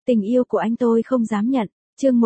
Tình yêu của anh tôi không dám nhận. Chương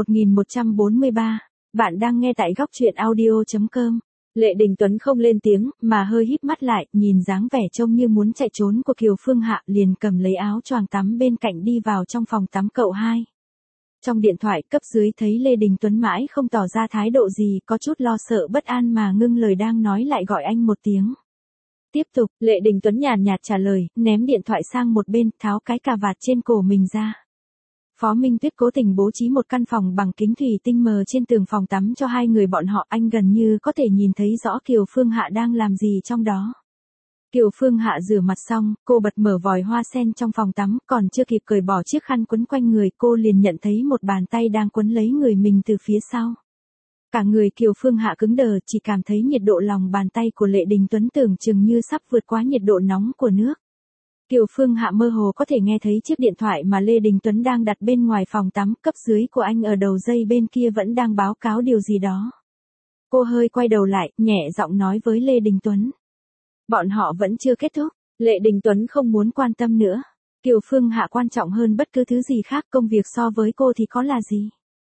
1143. Bạn đang nghe tại góc truyện audio.com. Lệ Đình Tuấn không lên tiếng, mà hơi híp mắt lại, nhìn dáng vẻ trông như muốn chạy trốn của Kiều Phương Hạ, liền cầm lấy áo choàng tắm bên cạnh đi vào trong phòng tắm cậu hai. Trong điện thoại cấp dưới thấy Lê Đình Tuấn mãi không tỏ ra thái độ gì, có chút lo sợ bất an mà ngưng lời đang nói lại gọi anh một tiếng. Tiếp tục, Lệ Đình Tuấn nhàn nhạt trả lời, ném điện thoại sang một bên, tháo cái cà vạt trên cổ mình ra. Phó Minh Tuyết cố tình bố trí một căn phòng bằng kính thủy tinh mờ trên tường phòng tắm cho hai người bọn họ, anh gần như có thể nhìn thấy rõ Kiều Phương Hạ đang làm gì trong đó. Kiều Phương Hạ rửa mặt xong, cô bật mở vòi hoa sen trong phòng tắm, còn chưa kịp cởi bỏ chiếc khăn quấn quanh người, cô liền nhận thấy một bàn tay đang quấn lấy người mình từ phía sau. Cả người Kiều Phương Hạ cứng đờ, chỉ cảm thấy nhiệt độ lòng bàn tay của Lệ Đình Tuấn tưởng chừng như sắp vượt quá nhiệt độ nóng của nước. Kiều Phương Hạ mơ hồ có thể nghe thấy chiếc điện thoại mà Lê Đình Tuấn đang đặt bên ngoài phòng tắm, cấp dưới của anh ở đầu dây bên kia vẫn đang báo cáo điều gì đó. Cô hơi quay đầu lại, nhẹ giọng nói với Lê Đình Tuấn. Bọn họ vẫn chưa kết thúc. Lệ Đình Tuấn không muốn quan tâm nữa. Kiều Phương Hạ quan trọng hơn bất cứ thứ gì khác, công việc so với cô thì có là gì.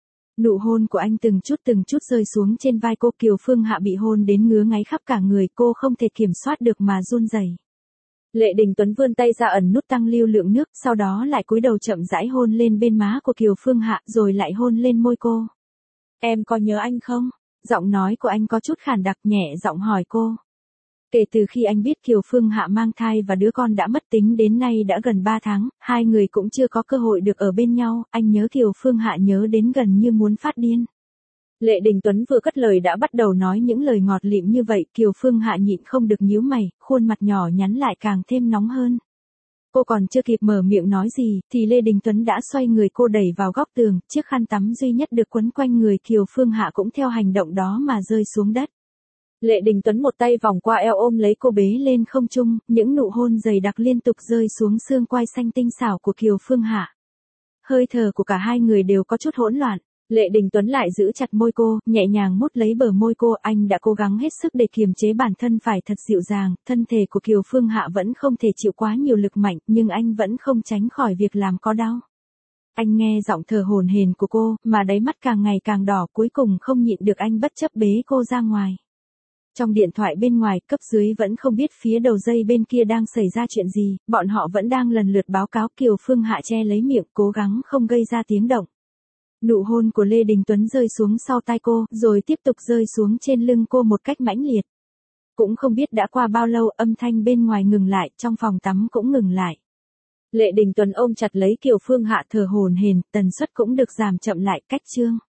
Nụ hôn của anh từng chút rơi xuống trên vai cô, Kiều Phương Hạ bị hôn đến ngứa ngáy khắp cả người, cô không thể kiểm soát được mà run rẩy. Lệ Đình Tuấn vươn tay ra ẩn nút tăng lưu lượng nước, sau đó lại cúi đầu chậm rãi hôn lên bên má của Kiều Phương Hạ, rồi lại hôn lên môi cô. Em có nhớ anh không? Giọng nói của anh có chút khàn đặc, nhẹ giọng hỏi cô. Kể từ khi anh biết Kiều Phương Hạ mang thai và đứa con đã mất tính đến nay đã gần 3 tháng, hai người cũng chưa có cơ hội được ở bên nhau, anh nhớ Kiều Phương Hạ nhớ đến gần như muốn phát điên. Lệ Đình Tuấn vừa cất lời đã bắt đầu nói những lời ngọt lịm như vậy, Kiều Phương Hạ nhịn không được nhíu mày, khuôn mặt nhỏ nhắn lại càng thêm nóng hơn. Cô còn chưa kịp mở miệng nói gì, thì Lê Đình Tuấn đã xoay người cô đẩy vào góc tường, chiếc khăn tắm duy nhất được quấn quanh người Kiều Phương Hạ cũng theo hành động đó mà rơi xuống đất. Lệ Đình Tuấn một tay vòng qua eo ôm lấy cô bế lên không trung, những nụ hôn dày đặc liên tục rơi xuống xương quai xanh tinh xảo của Kiều Phương Hạ. Hơi thở của cả hai người đều có chút hỗn loạn. Lệ Đình Tuấn lại giữ chặt môi cô, nhẹ nhàng mút lấy bờ môi cô, anh đã cố gắng hết sức để kiềm chế bản thân phải thật dịu dàng, thân thể của Kiều Phương Hạ vẫn không thể chịu quá nhiều lực mạnh, nhưng anh vẫn không tránh khỏi việc làm có đau. Anh nghe giọng thở hổn hển của cô, mà đáy mắt càng ngày càng đỏ, cuối cùng không nhịn được anh bất chấp bế cô ra ngoài. Trong điện thoại bên ngoài, cấp dưới vẫn không biết phía đầu dây bên kia đang xảy ra chuyện gì, bọn họ vẫn đang lần lượt báo cáo. Kiều Phương Hạ che lấy miệng, cố gắng không gây ra tiếng động. Nụ hôn của Lê Đình Tuấn rơi xuống sau tai cô, rồi tiếp tục rơi xuống trên lưng cô một cách mãnh liệt. Cũng không biết đã qua bao lâu, âm thanh bên ngoài ngừng lại, trong phòng tắm cũng ngừng lại. Lệ Đình Tuấn ôm chặt lấy Kiều Phương Hạ thở hổn hển, tần suất cũng được giảm chậm lại. Cách chương